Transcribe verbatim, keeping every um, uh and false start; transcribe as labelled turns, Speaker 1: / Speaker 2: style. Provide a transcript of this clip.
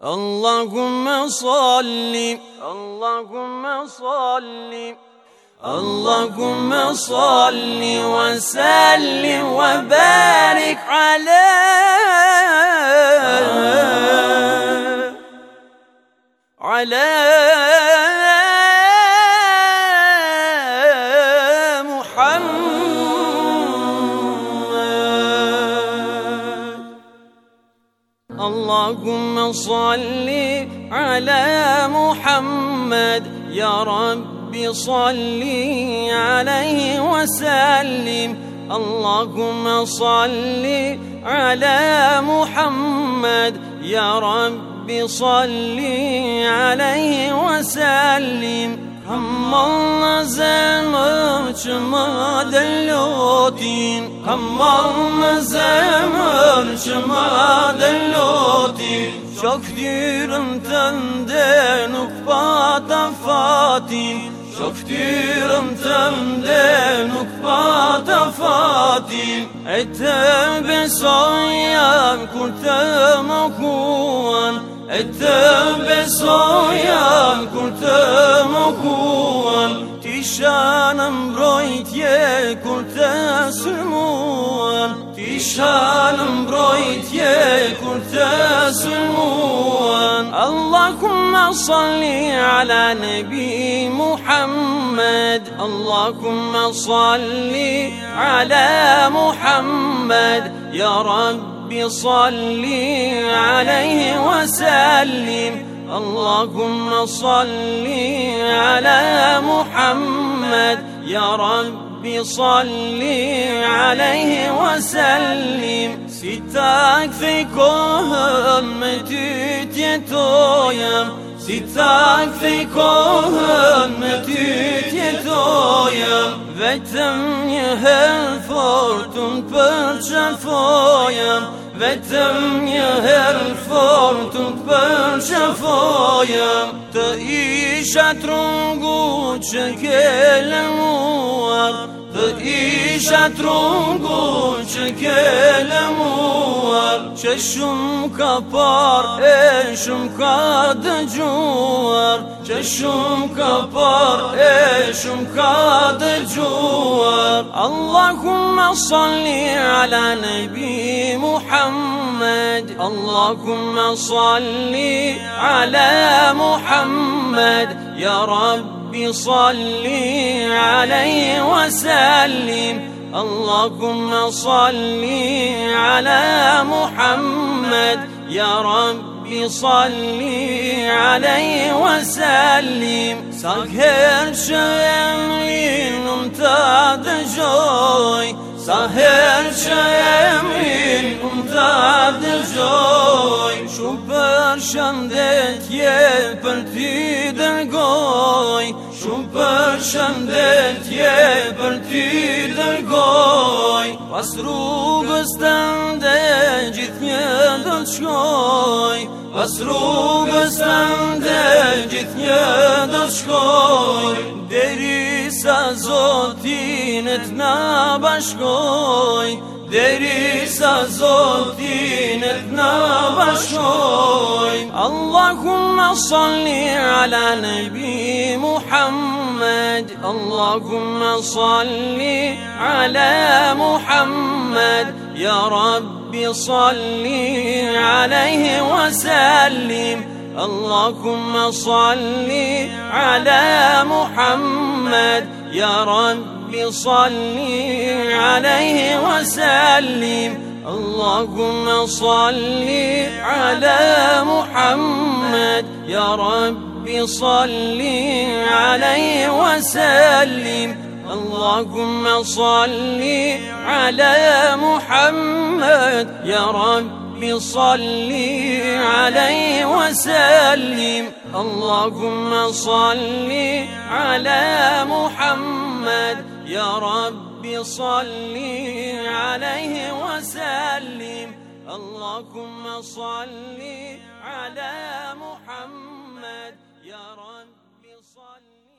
Speaker 1: اللهم صل اللهم صل اللهم صل وسلم وبارك على على اللهم صل على محمد يا رب صل عليه وسلم. اللهم صل على محمد يا رب صل عليه وسلم. اللهم زمرشما دلوتين اللهم زمرشما دلوتين شكرم تندنك باتفاتين شكرم تندنك باتفاتين اتب صيام كنت مكوان اتب صيام كنت مكوان تشانم برويت يكنت سلموان تشانم برويت يكنت سلموان. اللهم صل على نبي محمد اللهم صل على محمد يا رب صل عليه وسلم. اللهم صل على محمد يا رب صل عليه وسلم. ستاك في كهمتي يتويم ستاك في كهمتي يتويم وتم يهل فورتون برشفويم وتم يهل فورتون برشفويم تعيشت رنگو چکلموار تعيشت رنگو چکلموار چشم کپار اشم کاد جوار چشم کپار اشم کاد جوار. اللهم صل على نبي محمد اللهم صل على محمد يا رب صل عليه وسلم. اللهم صل على محمد يا رب صل عليه وسلم. سهر شمين امتاد جوي سهر شمين امتاد جوي شو برشندت يبرتي درگوي شو برشندت يبرتي درگوي واسرو بستنده جتنه دلشوي واسرو بستنده جتنه دلشوي دری سازوتینت نباشگوی دری سازوتینت نباشگوی. اللهم صل على نبي محمد اللهم صل على محمد يا رب صل عليه وسلم. اللهم صل على محمد يا رب صل عليه وسلم. اللهم صل على محمد يا رب صل عليه وسلم. اللهم صل على محمد يا رب صل عليه وسلم. اللهم صل على محمد يا رب صل عليه وسلم. اللهم صل على محمد يا رب صل